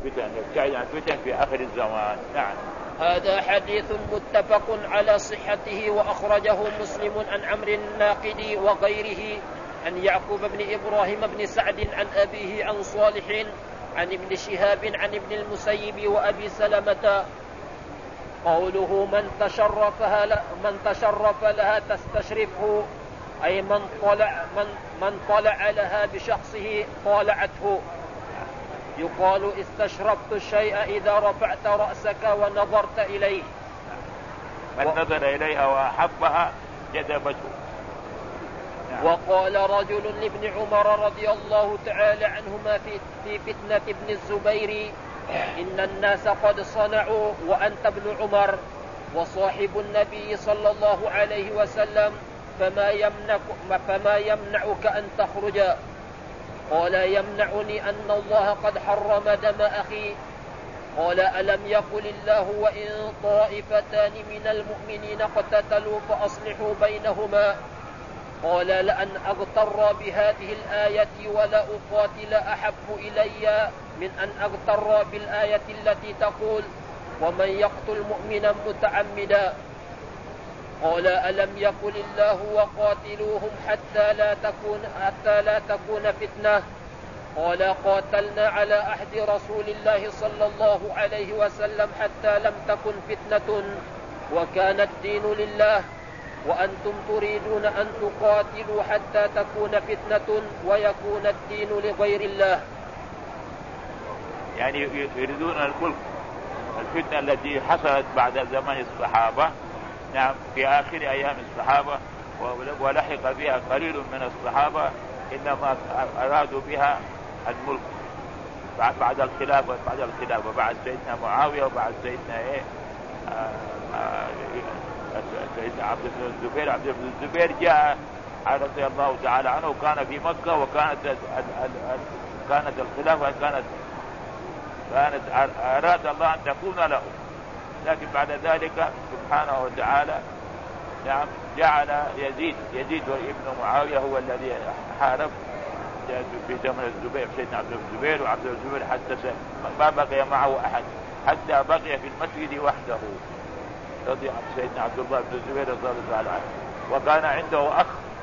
الفتن، يبتعد عن الفتن في آخر الزمان. نعم. هذا حديث متفق على صحته، وأخرجه مسلم عن عمرو الناقدي وغيره عن يعقوب بن إبراهيم بن سعد عن أبيه عن صالح عن ابن شهاب عن ابن المسيب وأبي سلمة. قوله من تشرف لها تستشرفه، أي من طلع لها بشخصه طالعته. يقال استشرفت الشيء إذا رفعت رأسك ونظرت إليه. من نظر إليها وأحبها جذبته. وقال رجل لابن عمر رضي الله تعالى عنهما في فتنة ابن الزبير: إن الناس قد صنعوا وأنت ابن عمر وصاحب النبي صلى الله عليه وسلم، فما يمنعك أن تخرج؟ قال: يمنعني أن الله قد حرم دم أخي. قال: ألم يقل الله: وإن طائفتان من المؤمنين اقتتلوا فأصلحوا بينهما؟ قال: لأن أغتر بهذه الآية ولا أقاتل أحب إلي من أن أغتر بالآية التي تقول: ومن يقتل مؤمنا متعمدا. قال: ألم يقل الله: وقاتلوهم حتى لا تكون فتنة؟ قال: قاتلنا على عهد رسول الله صلى الله عليه وسلم حتى لم تكن فتنة وكان الدين لله، وأنتم تريدون أن تقاتلوا حتى تكون فتنة ويكون الدين لغير الله. يعني يريدون الملك، الفتنة التي حصلت بعد زمن الصحابة، نعم، في آخر أيام الصحابة، ولحق بها قليل من الصحابة، إنما أرادوا بها الملك بعد الخلافة، بعد سيدنا معاوية وبعد سيدنا سيدنا عبد بن الزبير جاء رضي الله تعالى عنه، وكان في مكة، وكانت الخلافة كانت أراد الله أن تكون له، لكن بعد ذلك سبحانه وتعالى، نعم، جعل يزيد ابن معاوية هو الذي حارب في زمن الزبير، سيدنا عبد الزبير، وعبد الزبير حتى ما بقي معه أحد، حتى بقي في المسجد وحده رضي عن سيدنا عبد الله بن الزبير رضي الله تعالى عنه. وكان عنده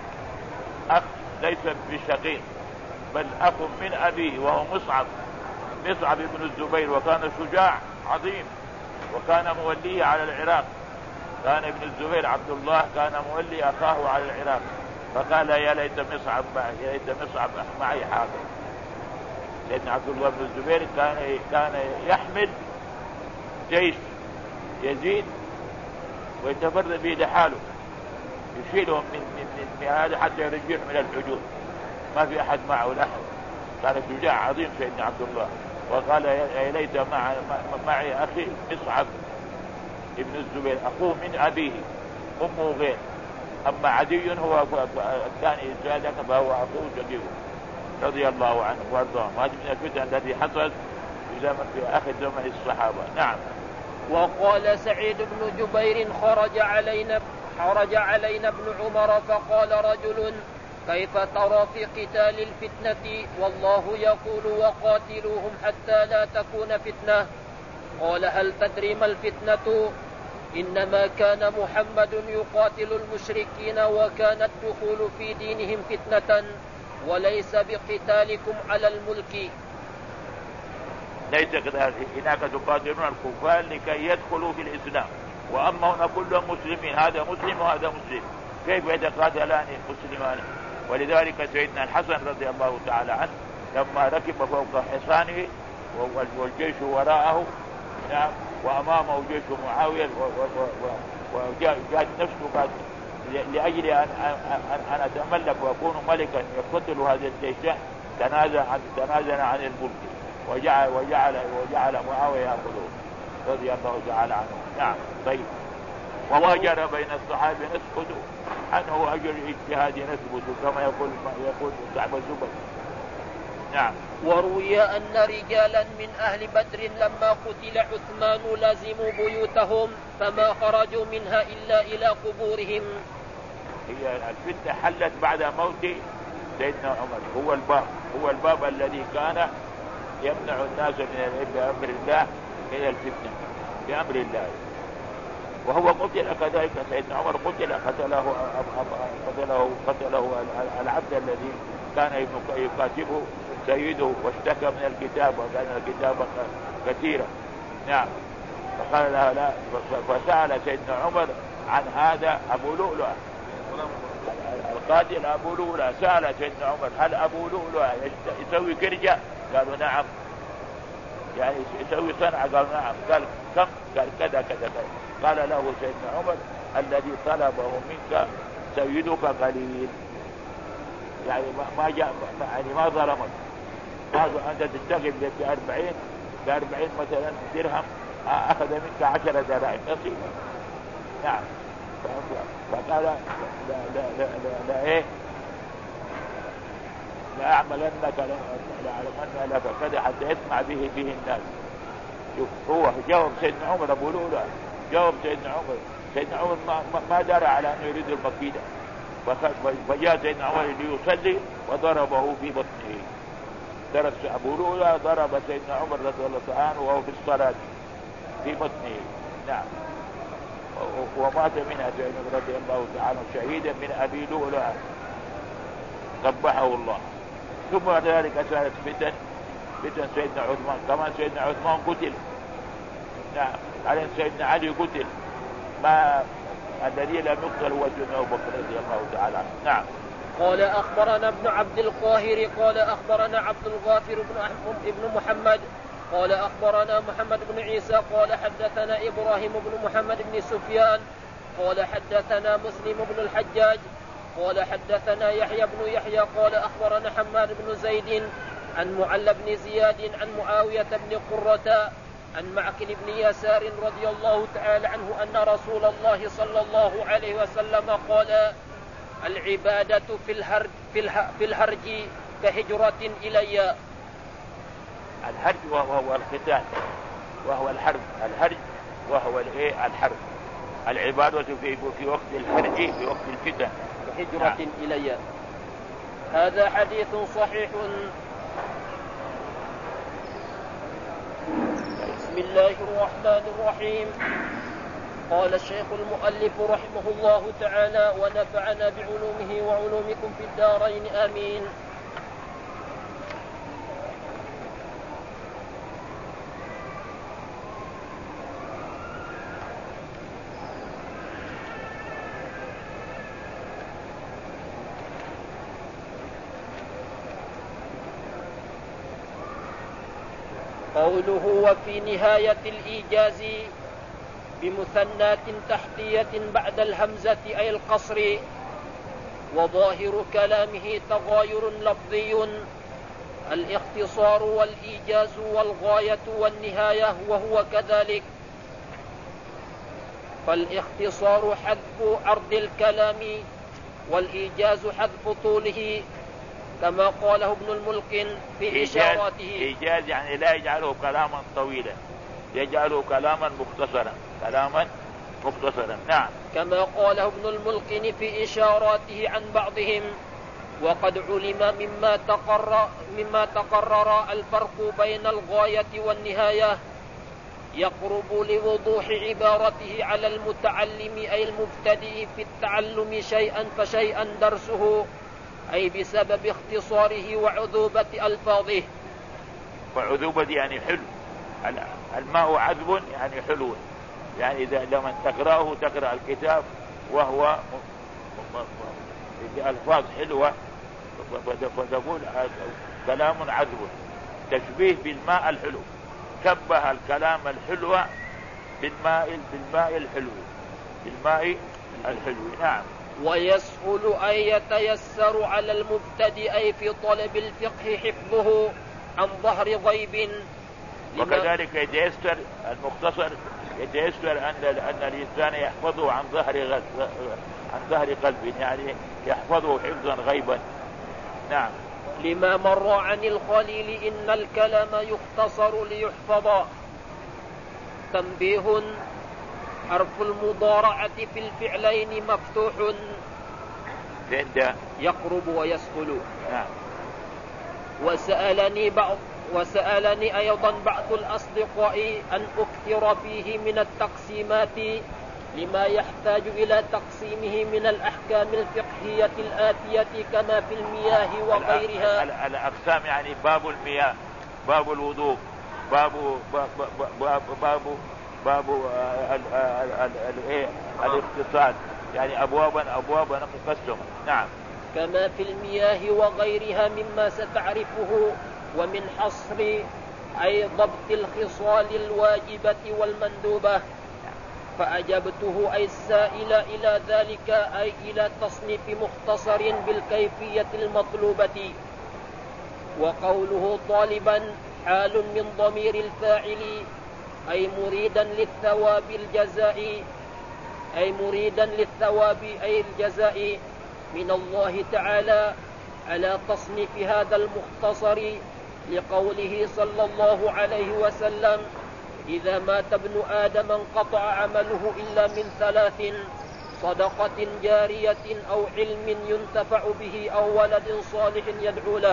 أخ ليس بشقيق بل أخ من أبيه، وهو مصعب بن الزبير، وكان شجاع عظيم، وكان مولي على العراق. كان ابن الزبير عبد الله كان مولي أخاه على العراق، فقال: يا ليت مصعب معي حاضر. سيدنا عبد الله بن الزبير كان يحمل جيش يزيد ويتفرد به لحاله، يشيلهم من هذا حتى يرجعهم من الحدود، ما في أحد معه الأحد. كان شجاع عظيم سيدنا عبد الله. وقال: يا ليت معي أخي مصعب ابن الزبير، أخوه من أبيه، أمه غير، أما عدي هو الثاني ذلك فهو أخوه شقيقه رضي الله عنه وارضاه. هذه من الفتن التي حصلت في آخر زمن الصحابة. نعم. وقال سعيد بن جبير: خرج علينا ابن عمر فقال رجل: كيف ترى في قتال الفتنة والله يقول: وقاتلوهم حتى لا تكون فتنة؟ قال: هل تدري ما الفتنة؟ إنما كان محمد يقاتل المشركين، وكان الدخول في دينهم فتنة، وليس بقتالكم على الملك. ليس هناك تقاتلون الكفار لكي يدخلوا في الإسلام، وأما هنا كلهم مسلمين، هذا مسلم وهذا مسلم، كيف يتقاتلان المسلمان؟ ولذلك سيدنا الحسن رضي الله تعالى عنه لما ركب فوق حصانه والجيش وراءه، نعم، وأمامه جيش معاوية، وجاءت نفسه قال: لأجل أن أتملك وأكون ملكا يقتل هذا الجيش، تنازل عن الملك وجعل معاوية يأخذه رضي الله تعالى عنه. نعم. طيب. وما جرى بين الصحابة نسكت عنه أجر الاجتهاد نثبت، كما يقول كعب الزبير. نعم. وروي أن رجالا من أهل بدر لما قتل عثمان لزموا بيوتهم فما خرجوا منها إلا إلى قبورهم. هي الفتنة حلت بعد موت سيدنا عمر، هو الباب الذي كان يمنع الناس بأمر الله من الفتنة بأمر الله. وهو قتل كذلك، سيدنا عمر قتل، قتله العبد الذي كان يكاتبه سيده واشتكى من الكتاب وكان الكتاب كثيرا. نعم. فقال له لا، فسأل سيدنا عمر عن هذا أبو لؤلؤة القاتل أبو لؤلؤة، سأل سيدنا عمر هل أبو لؤلؤة يسوي كرجة؟ قالوا نعم. يعني يسوي صنعة؟ قالوا نعم. قال كم؟ قال كذا كذا. قال له سيدنا عمر الذي طلبه منك سيدك قليل، يعني ما جاء، يعني ما ظلمك، أنت تشتغل ب40 مثلا درهم، أخذ منك 10 دراهم نصيبا. نعم. فقال لا لا لا لا, لا إيه لا أعملنك لأعلمن لك كذا حتى يسمع به الناس. شوف هو جاوب سيدنا عمر أبو لؤلؤة، جاوب سيدنا عمر. سيدنا عمر ما دار على أنه يريد المكيدة، فجاء سيدنا عمر ليصلي وضربه في بطنه. درس أبو لؤلؤة ضرب سيدنا عمر رضي الله عنه وهو في الصلاة في بطنه. نعم. ومات منها سيدنا رضي الله تعالى شهيدا من أبي لؤلؤة قبحه الله. ثم بعد ذلك أسألت فتن سيدنا عثمان، كمان سيدنا عثمان قتل. نعم. على سيدنا علي قتل، ما الذي لم يقتل هو سيدنا أبو بكر رضي الله تعالى عنه. نعم. قال أخبرنا ابن عبد القاهر قال أخبرنا عبد الغافر بن محمد قال أخبرنا محمد بن عيسى قال حدثنا إبراهيم بن محمد بن سفيان قال حدثنا مسلم بن الحجاج قال حدثنا يحيى بن يحيى قال أخبرنا حماد بن زيد عن معل بن زياد عن معاوية بن قرة عن معقل بن يسار رضي الله تعالى عنه أن رسول الله صلى الله عليه وسلم قال العبادة في الهرج كهجرة إلي. الهرج وهو القتال وهو الحرب، الهرج وهو الحرب. العبادة في وقت الهرج في وقت الفتن كهجرة إلي. هذا حديث صحيح. بسم الله الرحمن الرحيم. قال الشيخ المؤلف رحمه الله تعالى ونفعنا بعلومه وعلومكم في الدارين آمين. قوله وفي نهاية الإيجاز بمثنات تحتية بعد الهمزة أي القصر، وظاهر كلامه تغاير لفظي، الاختصار والإيجاز والغاية والنهاية وهو كذلك. فالاختصار حذف عرض الكلام والإيجاز حذف طوله كما قاله ابن الملقن في إشاراته. إيجاز يعني لا يجعله كلاما طويلا، يجعله كلاما مختصرا. نعم. كما قاله ابن الملقن في إشاراته عن بعضهم. وقد علم مما تقرر الفرق بين الغاية والنهاية يقرب لوضوح عبارته على المتعلم أي المبتدئ في التعلم شيئا فشيئا درسه، أي بسبب اختصاره وعذوبة ألفاظه. وعذوبة يعني حلو، الماء عذب يعني حلو، يعني إذا لما تقرأ الكتاب وهو بألفاظ حلوة فتقول كلام عذب، تشبيه بالماء الحلو، شبه الكلام الحلو بالماء الحلو. نعم. ويسهل أن يتيسر على المبتدئ في طلب الفقه حفظه عن ظهر غيب. وكذلك يتيسر المختصر، يتيسر أن الإنسان يحفظه عن ظهر قلب، يعني يحفظه حفظا غيبا. نعم. لما مر عن الخليل إن الكلام يختصر ليحفظ. تنبيه: حرف المضارعة في الفعلين مفتوح يقرب ويسهل. نعم. وسألني أيضا بعض الأصدقاء أن أكثر فيه من التقسيمات لما يحتاج إلى تقسيمه من الأحكام الفقهية الآتية كما في المياه وغيرها. الأقسام يعني باب المياه، باب الوضوء، باب الاغتسال، يعني أبوابا نقسم. نعم. كما في المياه وغيرها مما ستعرفه، ومن حصر أي ضبط الخصال الواجبة والمندوبة. فأجبته أي السائل إلى ذلك، أي إلى تصنيف مختصر بالكيفية المطلوبة. وقوله طالبا حال من ضمير الفاعل أي مريدا للثواب الجزاء، أي الجزاء من الله تعالى على تصنيف هذا المختصر، لقوله صلى الله عليه وسلم: إذا مات ابن آدم انقطع عمله إلا من 3: صدقة جارية أو علم ينتفع به أو ولد صالح يدعو له.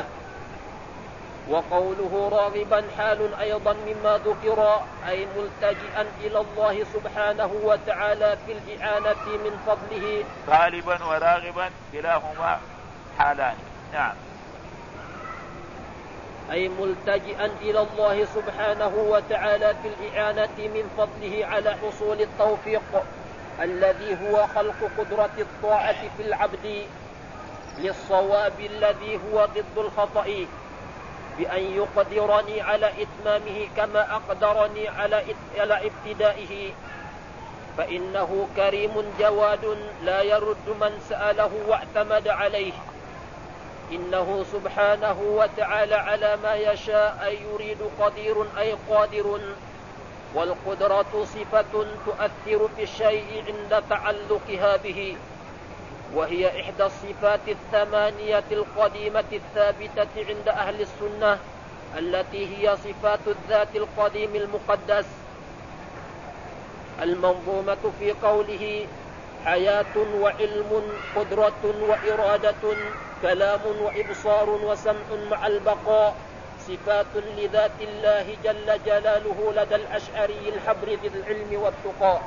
وقوله راغبا حال أيضا مما ذكر، أي ملتجئا إلى الله سبحانه وتعالى في الإعانة من فضله. طالبا وراغبا كلاهما حالان. نعم. أي ملتجئا إلى الله سبحانه وتعالى في الإعانة من فضله على حصول التوفيق الذي هو خلق قدرة الطاعة في العبد للصواب الذي هو ضد الخطأ، بأن يقدرني على إتمامه كما أقدرني على ابتدائه، فإنه كريم جواد لا يرد من سأله واعتمد عليه. إنه سبحانه وتعالى على ما يشاء أي يريد قدير أي قادر. والقدرة صفة تؤثر في الشيء عند تعلقها به، وهي إحدى الصفات 8 القديمة الثابتة عند أهل السنة، التي هي صفات الذات القديم المقدس، المنظومة في قوله: حياة وعلم، قدرة وإرادة، كلام وإبصار وسمع مع البقاء، صفات لذات الله جل جلاله لدى الأشعري الحبر ذي العلم والتقى.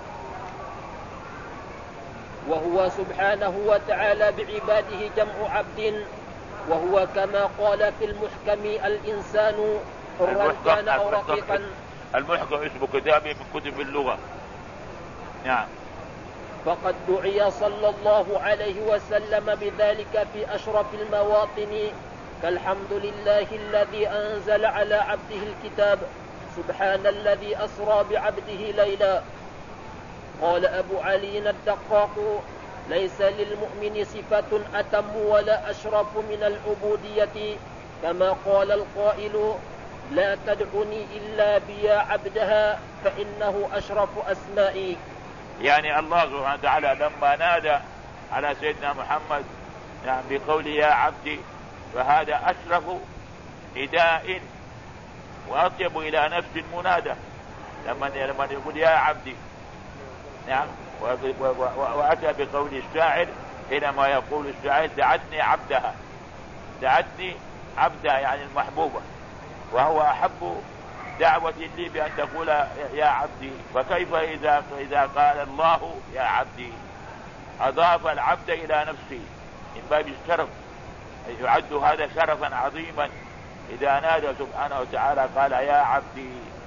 وهو سبحانه وتعالى بعباده جمع عبد، وهو كما قال في المحكم: الإنسان حرا كان أو رقيقا. المحكم اسم كتاب من كتب اللغة. نعم. فقد دعي صلى الله عليه وسلم بذلك في أشرف المواطن، كالحمد لله الذي أنزل على عبده الكتاب، سبحان الذي أسرى بعبده ليلا. قال أبو علي الدقاق: ليس للمؤمن صفة أتم ولا أشرف من العبودية، كما قال القائل: لا تدعني إلا بيا عبدها فإنه أشرف أسمائي. يعني الله سبحانه وتعالى لما نادى على سيدنا محمد يعني بقوله يا عبدي، فهذا أشرف نداء وأطيب إلى نفس المنادى لما يقول يا عبدي. نعم. وأتى بقول الشاعر حينما يقول الشاعر: دعتني عبدها، دعتني عبدها يعني المحبوبة، وهو أحب دعوة لي بأن تقول يا عبدي. فكيف إذا قال الله يا عبدي؟ أضاف العبد إلى نفسه من باب الشرف، يعد هذا شرفا عظيما إذا نادى سبحانه وتعالى قال يا عبدي.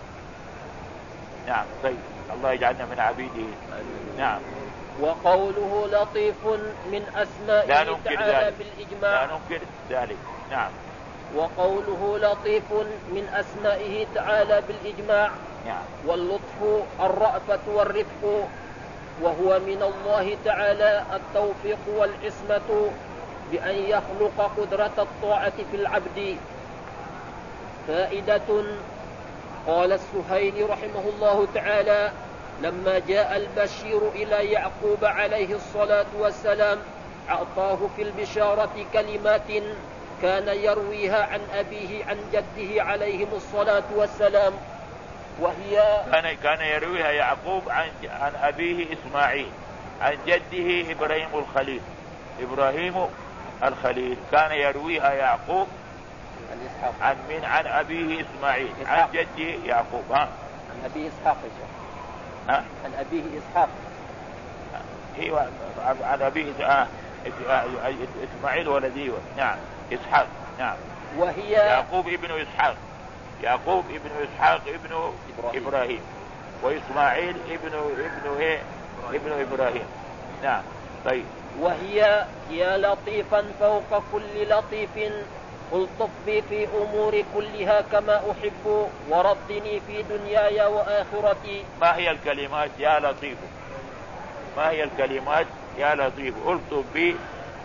نعم. طيب، الله يجعلنا من عبيده. نعم. وقوله لطيف من أسمائه تعالى بالإجماع. لا ننكر ذلك. نعم. وقوله لطيف من أسمائه تعالى بالإجماع. نعم. واللطف الرأفة والرفق، وهو من الله تعالى التوفيق والعصمة بأن يخلق قدرة الطاعة في العبد. فائدة: قال السهيلي رحمه الله تعالى: لما جاء البشير إلى يعقوب عليه الصلاة والسلام أعطاه في البشارة كلمات كان يرويها عن أبيه عن جده عليهم الصلاة والسلام، وهي كان يرويها يعقوب عن أبيه إسماعيل عن جده إبراهيم الخليل كان يرويها يعقوب عن من؟ عن أبيه إسماعيل عن جده يعقوب. عن أبيه إسحاق يا شيخ. عن أبيه إسحاق. ايوه عن أبيه إسماعيل ولديه. نعم إسحاق. نعم. وهي يعقوب ابن إسحاق. يعقوب ابن إسحاق ابن إبراهيم وإسماعيل ابن إبراهيم. نعم. طيب. وهي يا لطيفا فوق كل لطيف الطف بي في أمور كلها كما أحب وردني في دنياي وآخرتي. ما هي الكلمات يا لطيف؟ ما هي الكلمات يا لطيف؟ الطف بي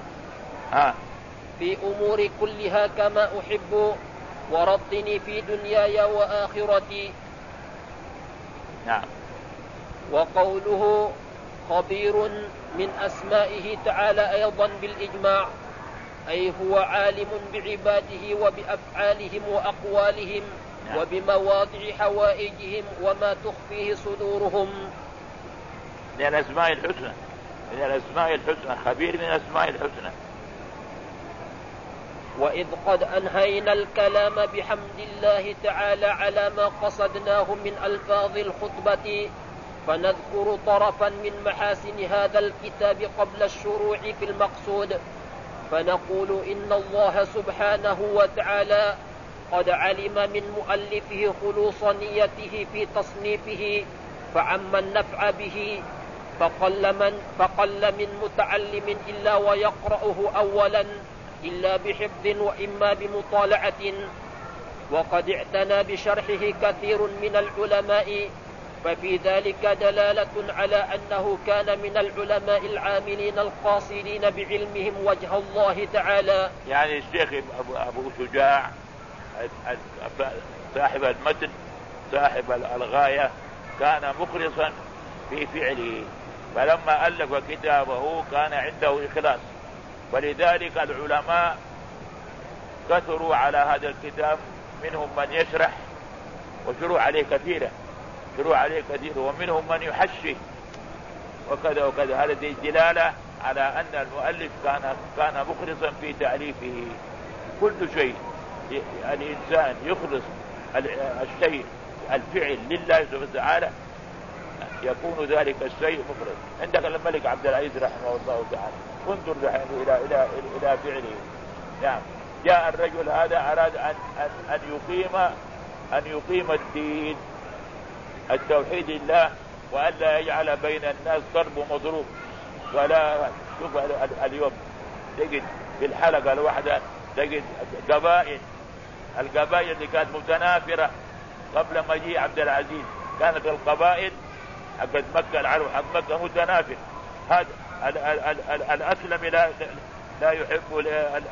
في أمور كلها كما أحب وردني في دنياي وآخرتي. نعم. وقوله خبير من أسمائه تعالى أيضا بالإجماع، أي هو عالم بعباده وبأفعالهم وأقوالهم وبمواضع حوائجهم وما تخفيه صدورهم. من الأسماء الحسنى. من الأسماء الحسنى. خبير من الأسماء الحسنى. وإذ قد أنهينا الكلام بحمد الله تعالى على ما قصدناه من ألفاظ الخطبة، فنذكر طرفا من محاسن هذا الكتاب قبل الشروع في المقصود، فنقول إن الله سبحانه وتعالى قد علم من مؤلفه خلوص نيته في تصنيفه فعم النفع به، فقل من متعلم إلا ويقرأه أولا إلا بحفظ وإما بمطالعة، وقد اعتنى بشرحه كثير من العلماء، ففي ذلك دلالة على أنه كان من العلماء العاملين القاصدين بعلمهم وجه الله تعالى. يعني الشيخ أبو شجاع صاحب المتن صاحب الغاية كان مخلصا في فعله، فلما ألف كتابه كان عنده إخلاص، ولذلك العلماء كثروا على هذا الكتاب، منهم من يشرح وشروع عليه كثيرا ومنهم من يحشي وكذا وكذا. هذا دلالة على أن المؤلف كان مخلصا في تأليفه. كل شيء الإنسان يخلص الشيء الفعل لله سبحانه وتعالى يكون ذلك الشيء مخلص. عندك الملك عبد العزيز رحمه الله تعالى، انظر إلى فعله. يعني جاء الرجل هذا أراد أن يقيم الدين التوحيد لله، وأن لا يجعل بين الناس ضرب ومضروب ولا. شوف اليوم تجد في الحلقة الواحدة تجد القبائل اللي كانت متنافرة قبل مجيء عبد العزيز، كانت القبائل حق مكة العرب حق مكة متنافر. هذا الأسلم لا يحب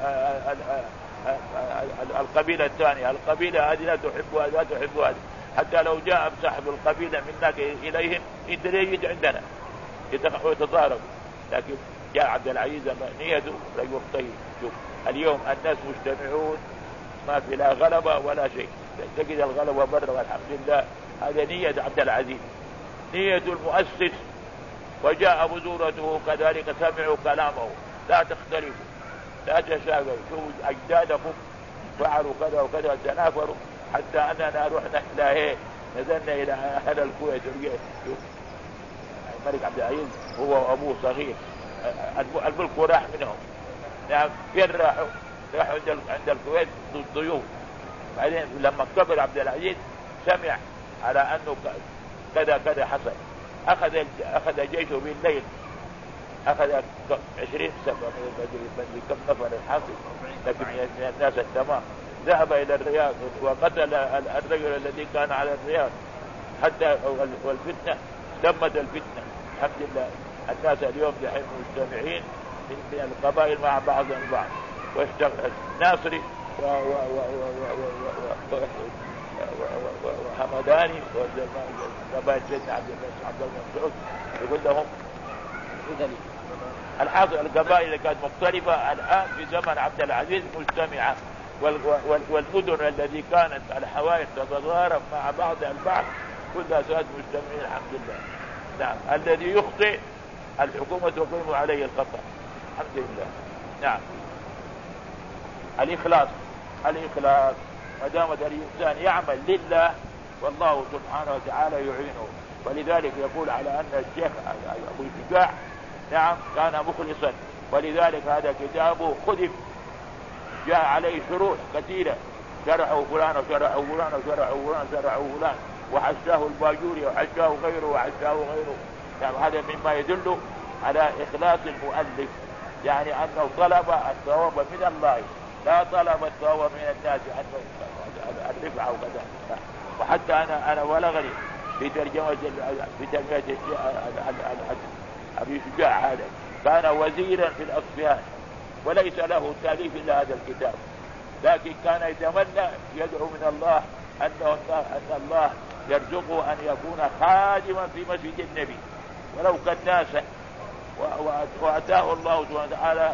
القبيلة الثانية، القبيلة هذه لا تحب هذه، حتى لو جاء صاحب القبيلة منك إليهم انت ليه يجي عندنا يتضارب. لكن جاء عبد العزيز نيته رجل طيب. شوف اليوم الناس مجتمعون، ما في لا غلبة ولا شيء، تجد الغلبة برا والحمد لله. هذا نية عبد العزيز، نية المؤسس. وجاء بذورته كذلك، سمعوا كلامه، لا تختلفوا لا تشاغلوا. شوفوا أجدادكم فعلوا كذا وكذا، تنافروا حتى أننا رحنا إلى نزلنا إلى أهل الكويت. الملك عبد العزيز هو وأبوه صغير، الملك راح منهم. يعني فين راحوا عند الكويت ضيوف. بعدين لما كبر عبد العزيز سمع على أنه كذا حصل، أخذ جيشه بالليل، أخذ 20 سبع من كم نفر الحاصل، لكن من الناس التمام. ذهب إلى الرياض وقتل الرجل الذي كان على الرياض حتى والفتنة دمت الفتنة. الحمد لله الناس اليوم دحين مجتمعين من القبائل مع بعض البعض، واشتغل ناصري وحمداني وقبائل سيدنا عبد المنصور يقول لهم الحاصل القبائل اللي كانت مختلفة الآن في زمن عبد العزيز مجتمعة، والمدن التي كانت الحوائج تتضارب مع بعض البعض كلها صارت مجتمعين الحمد لله. نعم. الذي يخطئ الحكومة تقيم عليه الخطأ الحمد لله. نعم. الإخلاص الإخلاص. ما دام الإنسان يعمل لله والله سبحانه وتعالى يعينه. ولذلك يقول على أن الشيخ أبو شجاع نعم كان مخلصا، ولذلك هذا كتابه خذف، جاء عليه شروح كثيرة، شرعه فلان وشرعه فلان وشرعه فلان وشرعه فلان، وحشاه الباجوري وحشاه غيره وحشاه غيره. يعني هذا مما يدل على إخلاص المؤلف، يعني أنه طلب الثواب من الله لا طلب الثواب من الناس، الرفعة وكذا. وحتى أنا بلغني في ترجمة أبي شجاع هذا كان وزيرا في الأصفهان وليس له تأليف إلا هذا الكتاب، لكن كان يتمنى يدعو من الله أن الله يرزقه أن يكون خادما في مسجد النبي ولو كان ناسا، وأتاه الله سبحانه وتعالى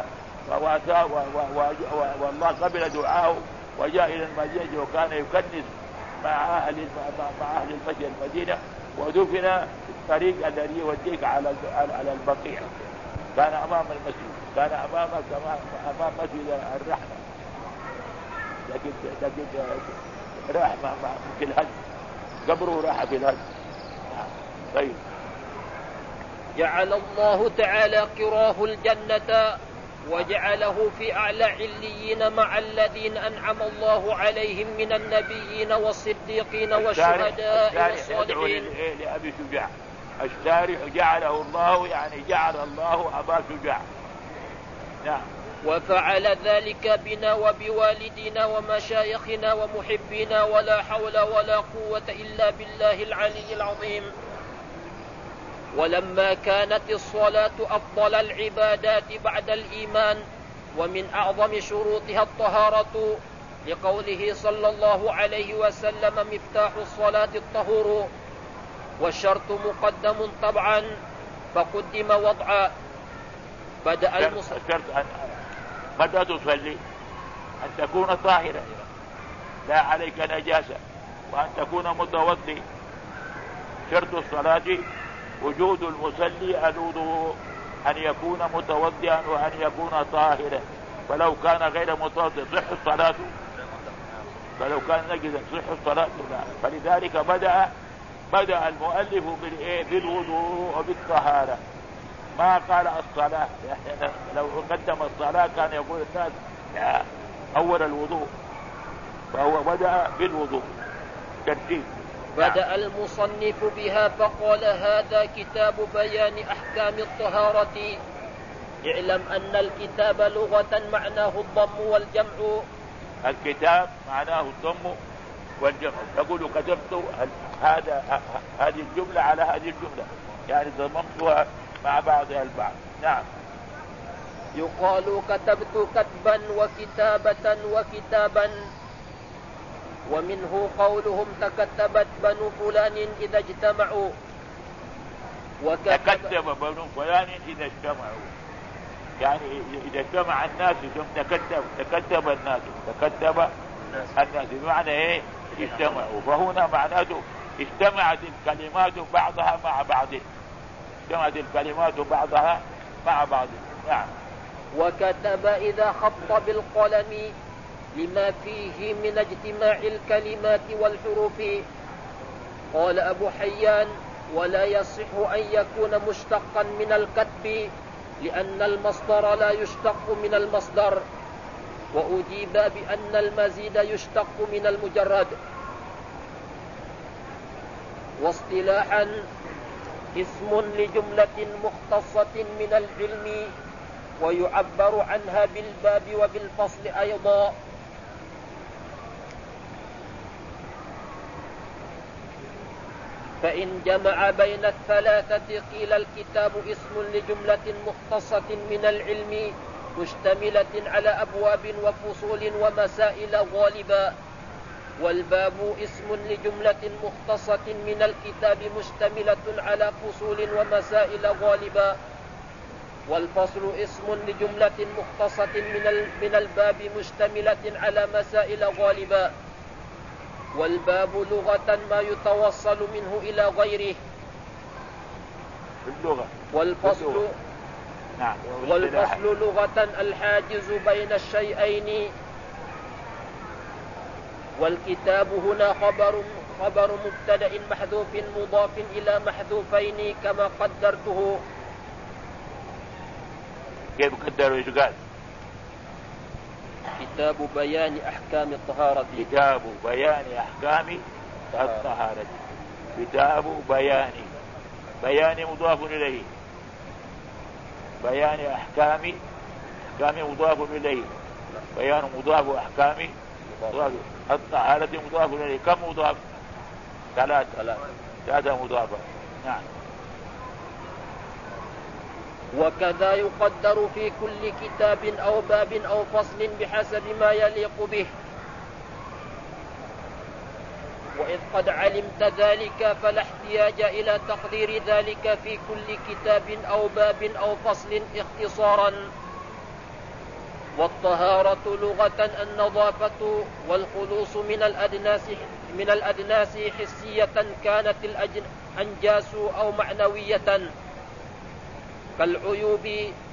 والله قبل دعاه وجاء إلى المدينة وكان يكنس مع أهل المدينة، ودفن في الطريق الذي يوديك على البقيع، كان أمام المسجد، كان أمام مسجد الرحمة، لكن راح في الهد، قبره راح في الهد. طيب. جعل الله تعالى قراه الجنة وجعله في أعلى عليين مع الذين أنعم الله عليهم من النبيين والصديقين والشهداء والصالحين. لأبي شجاع الشارح جعله الله، يعني جعل الله أبا شجاع. نعم. وفعل ذلك بنا وبوالدنا ومشايخنا ومحبينا، ولا حول ولا قوة إلا بالله العلي العظيم. ولما كانت الصلاة أفضل العبادات بعد الإيمان ومن أعظم شروطها الطهارة، لقوله صلى الله عليه وسلم: مفتاح الصلاة الطهور، والشرط مقدم طبعا فقدم وضعا. بدأ الشرط متى تصلي أن تكون طاهرا لا عليك نجاسة، وأن تكون متوضئ. شرط الصلاة وجود المصلي الوضوء، أن يكون متوضئا وأن يكون طاهرا، فلو كان غير متوضئ صح الصلاة، فلو كان نجسا صح الصلاة لا. فلذلك بدأ المؤلف بالوضوء وبالطهارة، ما قال الصلاة، يعني لو قدم الصلاة كان يقول الناس أول الوضوء، فهو بدأ بالوضوء ترتيب. بدأ المصنف بها فقال: هذا كتاب بيان أحكام الطهارة. اعلم أن الكتاب لغة معناه الضم والجمع. الكتاب معناه الضم والجمع. تقول كتبت هذه الجملة على هذه الجملة، يعني ضممتها مع بعضها البعض. نعم. يقال كتبت كتبا وكتابة وكتابا، ومنه قولهم تكتبت بنو فلان إذا اجتمعوا. تكتب بنو فلان إذا اجتمعوا، يعني إذا اجتمع الناس تكتب الناس، تكتب الناس بمعنى إيه؟ اجتمعوا. فهنا معناته اجتمعت الكلمات بعضها مع بعض، اجتمعت الكلمات بعضها مع بعض. نعم. وكتب إذا خط بالقلم لما فيه من اجتماع الكلمات والحروف. قال أبو حيان: ولا يصح أن يكون مشتقا من الكتب، لأن المصدر لا يشتق من المصدر. وأجيب بأن المزيد يشتق من المجرد. واصطلاحا اسم لجملة مختصة من العلم، ويعبر عنها بالباب وبالفصل أيضا. فإن جمع بين الثلاثة قيل الكتاب اسم لجملة مختصة من العلم مشتملة على أبواب وفصول ومسائل غالبا، والباب اسم لجملة مختصة من الكتاب مشتملة على فصول ومسائل غالبا، والفصل اسم لجملة مختصة من الباب مشتملة على مسائل غالبا. والباب لغة ما يتوصل منه إلى غيره باللغة. والفصل نعم. والفصل لغة الحاجز بين الشيئين. والكتاب هنا خبر مبتدأ محذوف مضاف إلى محذوفين كما قدرته. كيف قدروا؟ ايش قال؟ كتاب بيان أحكام الطهارة. كتاب بيان أحكام الطهارة. كتاب بيان مضاف إليه. بيان أحكام مضاف إليه. بيان مضاف أحكام الطهارة مضاف إليه. كم مضاف؟ ثلاثة مضافة. نعم. وكذا يقدر في كل كتاب أو باب أو فصل بحسب ما يليق به. وإذ قد علمت ذلك فلا احتياج إلى تقدير ذلك في كل كتاب أو باب أو فصل اختصارا. والطهارة لغة النظافة والخلوص من الأدناس حسية كانت الأنجاس أو معنوية كالعيوب.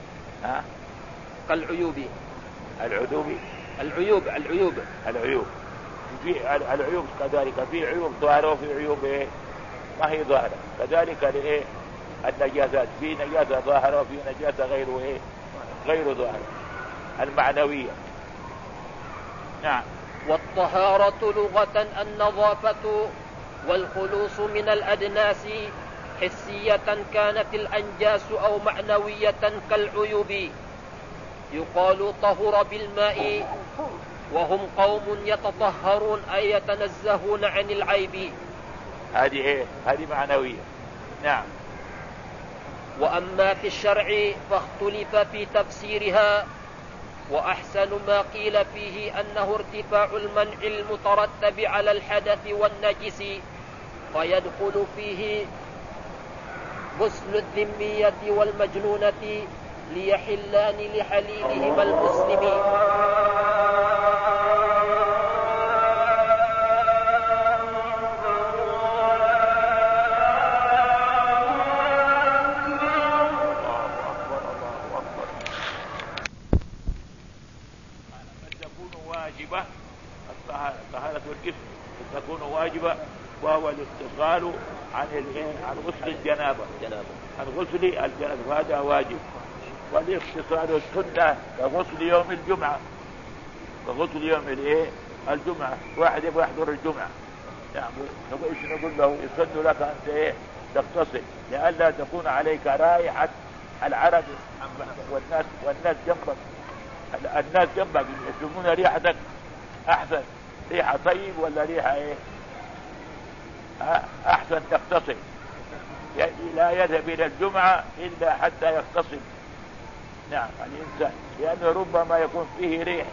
العيوب كذلك، في عيوب ظاهرة وفي عيوب ما هي ظاهرة. كذلك النجاسات، في نجاسة ظاهرة وفي نجاسة غير ظاهرة المعنوية. نعم. والطهارة لغة النظافة والخلوص من الأدناس حسية كانت الأنجاس أو معنوية كالعيوب. يقال طهر بالماء وهم قوم يتطهرون أي يتنزهون عن العيب. هذه معنوية. نعم. وأما في الشرع فاختلف في تفسيرها، وأحسن ما قيل فيه أنه ارتفاع المنع المترتب على الحدث والنجس، فيدخل فيه غسل الذمية والمجنونة ليحلان لحليلهما المسلم. الطهارة والجسم تكون واجبة، وهو الاتصال عن غسل الجنابة. عن غسل الجنابة هذا واجب. والاتصال السنة كغسل يوم الجمعة. الجمعة واحد يبغى يحضر الجمعة، يعني نقول له يسن لك أنت تغتسل لئلا تكون عليك رائحة العرب والناس جنبك. الناس جنبك يشمون ريحتك أحسن، ريحة طيب ولا ريحة أحسن تغتسل. لا يذهب إلى الجمعة إلا حتى يغتسل. نعم الإنسان، لأنه ربما يكون فيه ريح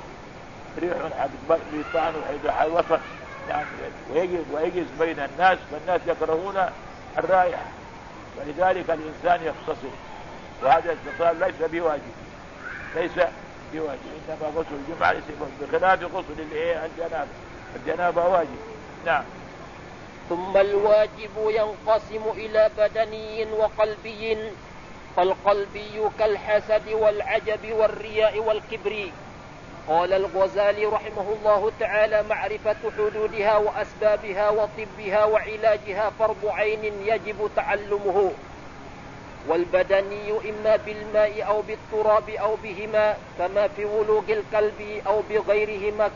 بطعن وسط، يعني ويجلس بين الناس، فالناس يكرهون الرائحة، ولذلك الإنسان يغتسل. وهذا الاغتسال ليس بواجب، إنما غسل الجمعة بخلاف غسل الجنابة واجب. نعم. ثم الواجب ينقسم إلى بدني وقلبي، فالقلبي كالحسد والعجب والرياء والكبر. قال الغزالي رحمه الله تعالى: معرفة حدودها وأسبابها وطبها وعلاجها فرض عين يجب تعلمه. والبدني إما بالماء أو بالتراب أو بهما، كما في ولوغ الكلب أو بغيرهما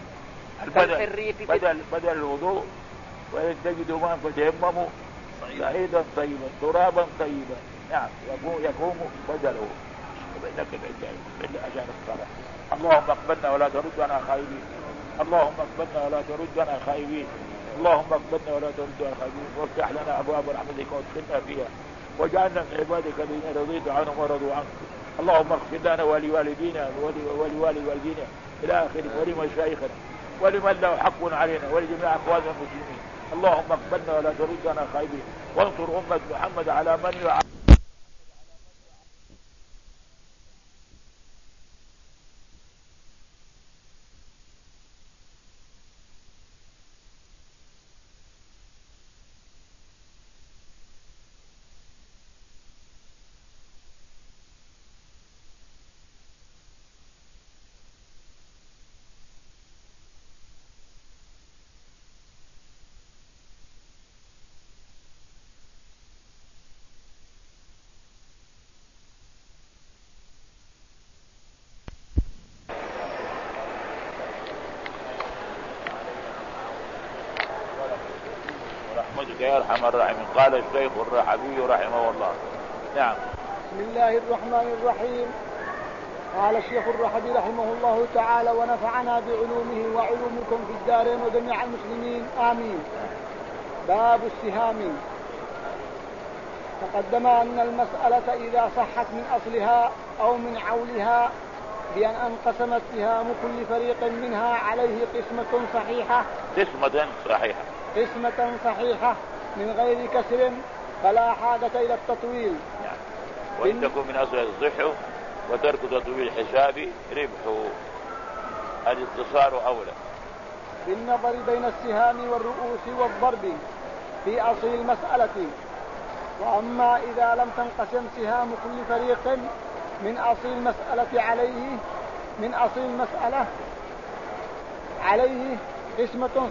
بدل الوضوء. وإن تجدوا ماء فتيمموا صعيدا طيبا ترابا طيبا. نعم يقوم بدله. وبينك العجائب عشان الصلاة. اللهم اقبلنا ولا تردنا خائبين. اللهم اقبلنا ولا تردنا خائبين. اللهم اقبلنا ولا تردنا خائبين. وافتح لنا أبواب رحمتك وادخلنا فيها، واجعلنا من عبادك الذين رضيت عنهم ورضوا عنك. اللهم اغفر لنا ولوالدينا ولوالدينا إلى آخره، ولمشايخنا ولمن له حق علينا ولجميع أخواننا المسلمين. اللهم اقبلنا ولا تردنا خائبين، وانصر أمة محمد على من يعلم برحمتك يا أرحم الراحمين. قال الشيخ الرحبي رحمه الله. نعم. بسم الله الرحمن الرحيم. قال الشيخ الرحبي رحمه الله تعالى: ونفعنا بعلومه وعلومكم في الدارين وجميع المسلمين آمين. باب السهام. تقدم أن المسألة إذا صحت من أصلها أو من عولها بأن انقسمت سهام كل فريق منها عليه قسمة صحيحة من غير كسر فلا حاجة إلى التطويل. وإن تكون من أصل الصحة وترك تطويل الحساب ربح، الاتصال أولى. بالنظر بين السهام والرؤوس والضرب في أصل المسألة. وأما إذا لم تنقسم سهام كل فريق من أصل المسألة عليه قسمة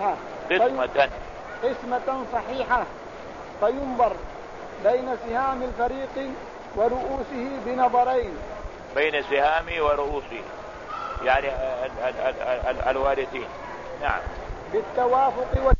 صحيحة فينظر بين سهام الفريق ورؤوسه بنظرين. بين سهام ورؤوسه يعني الوارثين. نعم. بالتوافق